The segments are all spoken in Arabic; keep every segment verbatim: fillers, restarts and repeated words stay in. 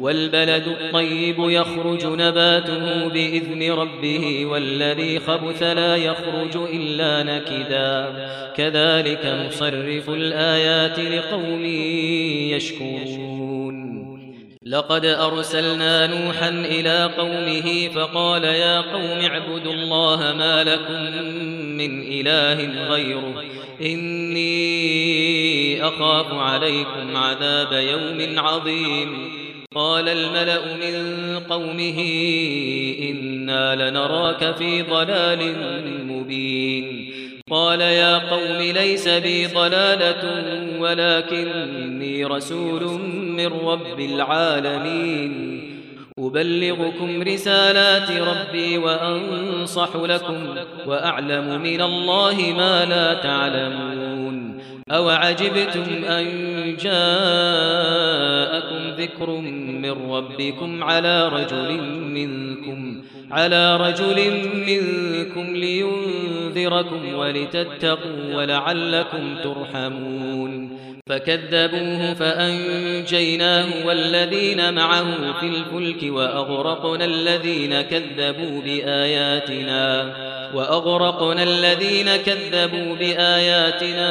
والبلد الطيب يخرج نباته بإذن ربه والذي خبث لا يخرج إلا نكدا كذلك نصرف الآيات لقوم يشكرون لقد أرسلنا نوحا إلى قومه فقال يا قوم اعبدوا الله ما لكم من إله غيره إني أخاف عليكم عذاب يوم عظيم قال الملأ من قومه إنا لنراك في ضلال مبين قال يا قوم ليس بي ضلالة ولكني رسول من رب العالمين أبلغكم رسالات ربي وأنصح لكم وأعلم من الله ما لا تعلمون أوعجبتم أن جاءكم ذكر من ربكم على رجل منكم على رجل منكم لينذركم ولتتقوا ولعلكم ترحمون فكذبوه فأنجيناه والذين معه في الفلك وأغرقنا الذين كذبوا بآياتنا وأغرقنا الذين كذبوا بآياتنا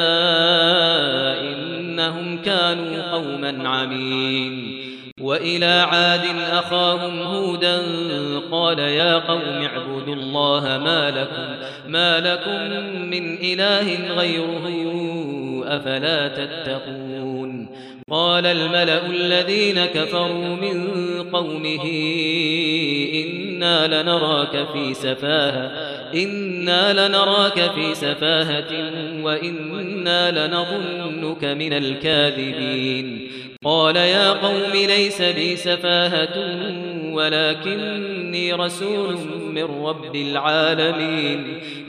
إنهم كانوا قوما عمين وإلى عاد أخاهم هودا قال يا قوم اعبدوا الله ما لكم ما لكم من إله غيره أفلا تتقون قال الملأ الذين كفروا من قومه إنا لنراك في سفاهة إنا لنراك في سفاهة وإنا لنظنك من الكاذبين قال يا قوم ليس بي سفاهة ولكني رسول من رب العالمين